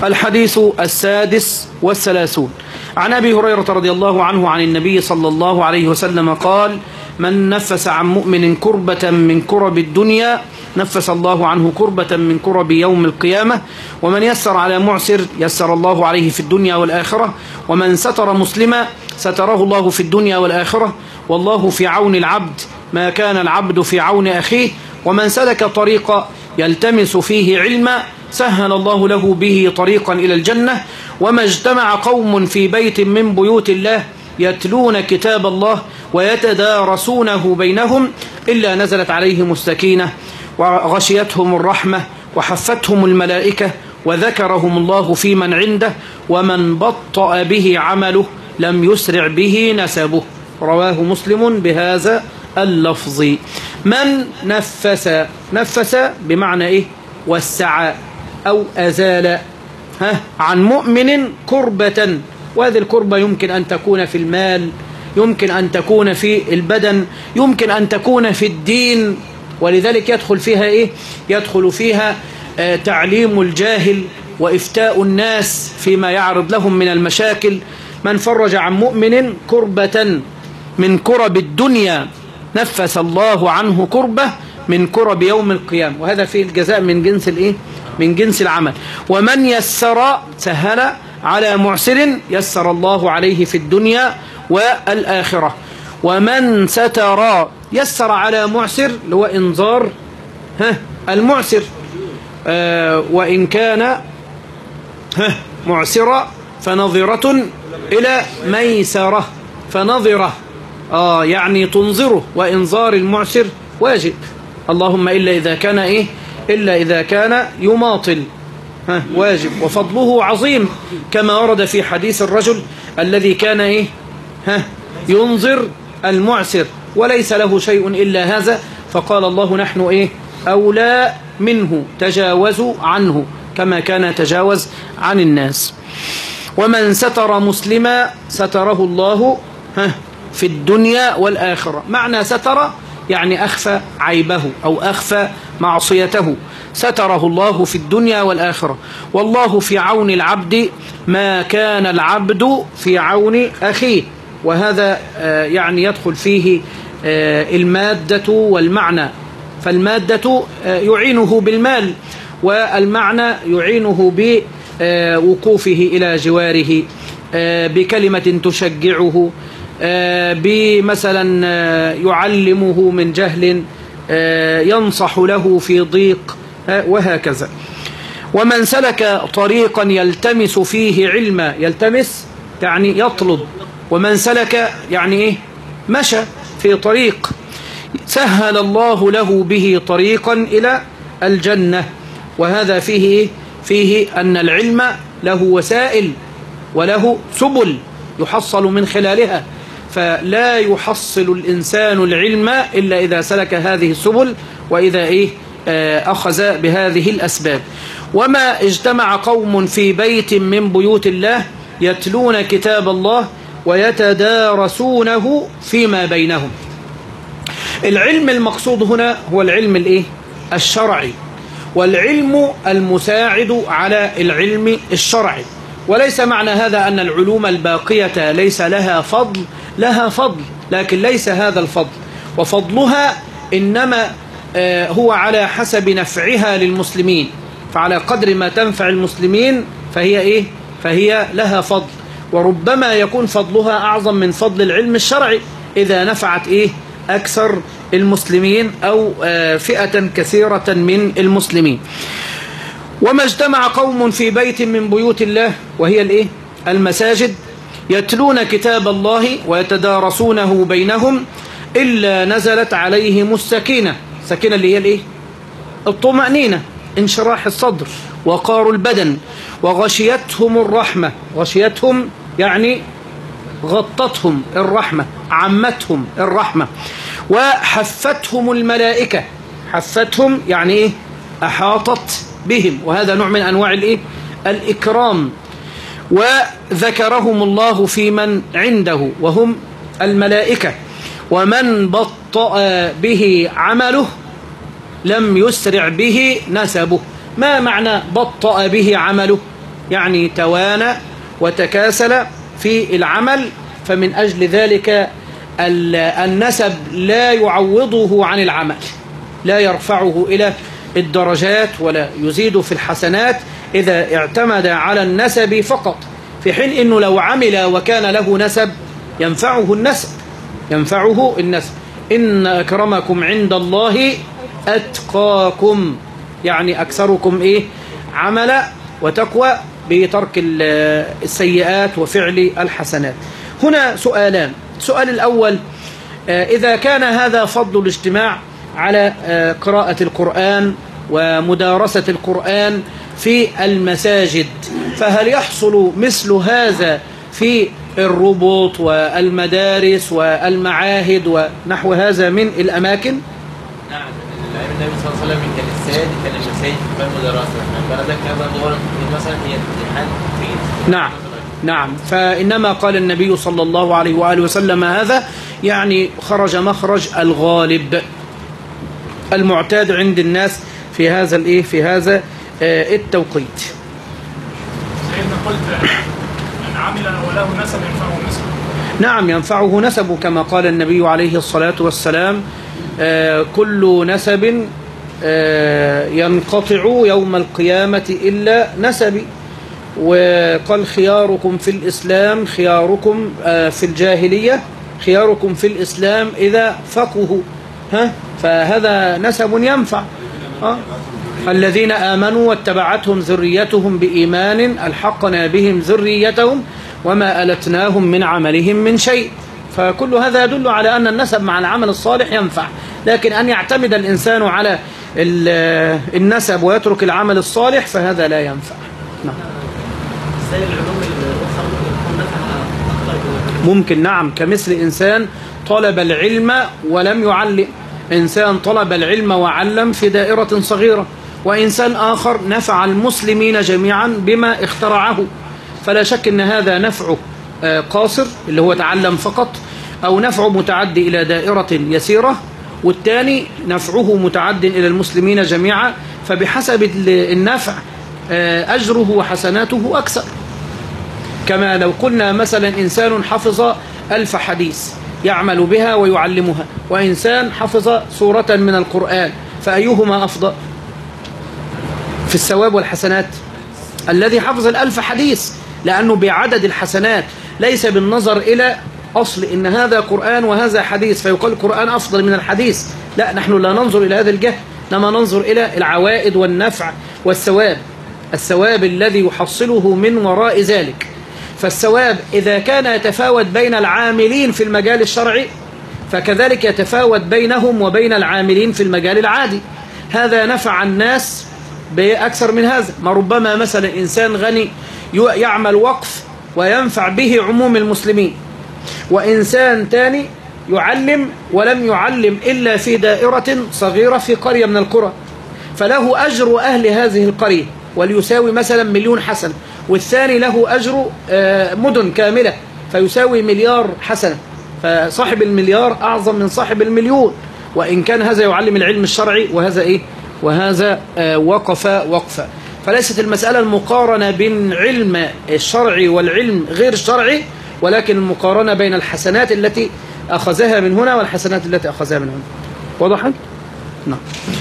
الحديث 36 عن أبي هريرة رضي الله عنه عن النبي صلى الله عليه وسلم قال: من نفس عن مؤمن كربة من كرب الدنيا نفس الله عنه كربة من كرب يوم القيامة، ومن يسر على معسر يسر الله عليه في الدنيا والآخرة، ومن ستر مسلما ستره الله في الدنيا والآخرة، والله في عون العبد ما كان العبد في عون أخيه، ومن سلك طريقا يلتمس فيه علما سهل الله له به طريقا إلى الجنة. وما اجتمع قوم في بيت من بيوت الله يتلون كتاب الله ويتدارسونه بينهم إلا نزلت عليهم السكينة وغشيتهم الرحمة وحفتهم الملائكة وذكرهم الله في من عنده، ومن بطأ به عمله لم يسرع به نسبه. رواه مسلم بهذا اللفظ. من نفس بمعنى إيه؟ وسع أو أزال عن مؤمن كربة، وهذه الكربة يمكن أن تكون في المال، يمكن أن تكون في البدن، يمكن أن تكون في الدين، ولذلك يدخل فيها إيه؟ يدخل فيها تعليم الجاهل وإفتاء الناس فيما يعرض لهم من المشاكل. من فرج عن مؤمن كربة من كرب الدنيا نفس الله عنه كربة من كرب يوم القيامة، وهذا فيه الجزاء من جنس الإيه؟ من جنس العمل. ومن يسر سهل على معسر يسر الله عليه في الدنيا والآخرة. ومن ستر يسر على معسر اللي هو إنذار المعسر، وإن كان معسرة فنظرة إلى ميسرة، فنظرة يعني تنظره، وإنذار المعسر واجب، اللهم إلا إذا كان إيه؟ إلا إذا كان يماطل واجب، وفضله عظيم كما ورد في حديث الرجل الذي كان إيه؟ ينظر المعسر وليس له شيء إلا هذا، فقال الله: نحن إيه؟ أولى منه، تجاوزوا عنه كما كان يتجاوز عن الناس. ومن ستر مسلما ستره الله في الدنيا والآخرة. معنى ستر يعني أخفى عيبه أو أخفى معصيته، ستره الله في الدنيا والآخرة. والله في عون العبد ما كان العبد في عون أخيه، وهذا يعني يدخل فيه المادة والمعنى، فالمادة يعينه بالمال، والمعنى يعينه بوقوفه إلى جواره، بكلمة تشجعه، بمثلا يعلمه من جهل، ينصح له في ضيق، وهكذا. ومن سلك طريقا يلتمس فيه علما، يلتمس يعني يطلب، ومن سلك يعني إيه؟ مشى في طريق، سهل الله له به طريقا إلى الجنة. وهذا فيه إيه؟ فيه أن العلم له وسائل وله سبل يحصل من خلالها، فلا يحصل الإنسان العلم إلا إذا سلك هذه السبل، وإذا إيه؟ أخذ بهذه الأسباب. وما اجتمع قوم في بيت من بيوت الله يتلون كتاب الله ويتدارسونه فيما بينهم. العلم المقصود هنا هو العلم الإيه؟ الشرعي، والعلم المساعد على العلم الشرعي. وليس معنى هذا أن العلوم الباقية ليس لها فضل، لها فضل، لكن ليس هذا الفضل، وفضلها إنما هو على حسب نفعها للمسلمين، فعلى قدر ما تنفع المسلمين فهي إيه؟ فهي لها فضل، وربما يكون فضلها أعظم من فضل العلم الشرعي إذا نفعت إيه؟ أكثر المسلمين أو فئة كثيرة من المسلمين. وما اجتمع قوم في بيت من بيوت الله، وهي الإيه؟ المساجد، يتلون كتاب الله ويتدارسونه بينهم إلا نزلت عليهم السكينة. السكينة اللي هي الإيه؟ الطمأنينة، انشراح الصدر، وقار البدن، وغشيتهم الرحمة. غشيتهم يعني غطتهم الرحمة، عمتهم الرحمة. وحفتهم الملائكة، حفتهم يعني إيه؟ أحاطت بهم، وهذا نوع من أنواع الإيه؟ الإكرام. وذكرهم الله في من عنده وهم الملائكة. ومن بطأ به عمله لم يسرع به نسبه. ما معنى بطأ به عمله؟ يعني توانى وتكاسل في العمل، فمن أجل ذلك النسب لا يعوضه عن العمل، لا يرفعه إلى الدرجات ولا يزيد في الحسنات إذا اعتمد على النسب فقط، في حين أنه لو عمل وكان له نسب ينفعه النسب، ينفعه النسب. إن أكرمكم عند الله أتقاكم، يعني أكثركم عمل وتقوى بترك السيئات وفعل الحسنات. هنا سؤالان. السؤال الأول: إذا كان هذا فضل الاجتماع على قراءة القرآن ومدارسة القرآن في المساجد، فهل يحصل مثل هذا في الربوط والمدارس والمعاهد ونحو هذا من الأماكن؟ نعم، النبي صلى الله عليه وسلم كان السيد كان المساجد بالمدرسة، بلدك هذا مثلا هي امتحان في. نعم نعم، فإنما قال النبي صلى الله عليه وآله وسلم هذا يعني خرج مخرج الغالب المعتاد عند الناس في هذا في هذا التوقيت. سيدنا قلت من عمل وله نسب ينفعه نسبه. نعم، ينفعه نسبه كما قال النبي عليه الصلاة والسلام: كل نسب ينقطع يوم القيامة إلا نسبي. وقال: خياركم في الإسلام خياركم في الجاهلية خياركم في الإسلام إذا فقهوا. فهذا نسب ينفع. الذين آمنوا واتبعتهم ذريتهم بإيمان ألحقنا بهم ذريتهم وما ألتناهم من عملهم من شيء. فكل هذا يدل على أن النسب مع العمل الصالح ينفع، لكن أن يعتمد الإنسان على النسب ويترك العمل الصالح فهذا لا ينفع. نعم. ممكن، نعم، كمثل إنسان طلب العلم ولم يعلم، إنسان طلب العلم وعلم في دائرة صغيرة، وإنسان آخر نفع المسلمين جميعا بما اخترعه، فلا شك أن هذا نفعه قاصر اللي هو تعلم فقط، أو نفعه متعدي إلى دائرة يسيرة، والثاني نفعه متعد إلى المسلمين جميعا، فبحسب النفع أجره وحسناته أكثر. كما لو قلنا مثلا إنسان حفظ 1000 حديث يعمل بها ويعلمها، وإنسان حفظ سورة من القرآن، فأيهما أفضل في الثواب والحسنات؟ الذي حفظ 1000 حديث، لأنه بعدد الحسنات، ليس بالنظر إلى أصل إن هذا قرآن وهذا حديث فيقال القرآن أفضل من الحديث. لا، نحن لا ننظر إلى هذا الجهة، إنما ننظر إلى العوائد والنفع والثواب، الثواب الذي يحصله من وراء ذلك. فالثواب إذا كان يتفاوت بين العاملين في المجال الشرعي فكذلك يتفاوت بينهم وبين العاملين في المجال العادي. هذا نفع الناس بأكثر من هذا. ما ربما مثلا إنسان غني يعمل وقف وينفع به عموم المسلمين، وإنسان تاني يعلم ولم يعلم إلا في دائرة صغيرة في قرية من القرى، فله أجر أهل هذه القرية وليساوي مثلا 1,000,000 حسنة، والثاني له أجر مدن كاملة فيساوي 1,000,000,000 حسنة، فصاحب 1,000,000,000 أعظم من صاحب 1,000,000,000، وإن كان هذا يعلم العلم الشرعي وهذا وهذا وقف وقفا. فليست المسألة المقارنة بين علم الشرعي والعلم غير الشرعي، ولكن المقارنة بين الحسنات التي أخذها من هنا والحسنات التي أخذها من هنا. وضحت؟ نعم.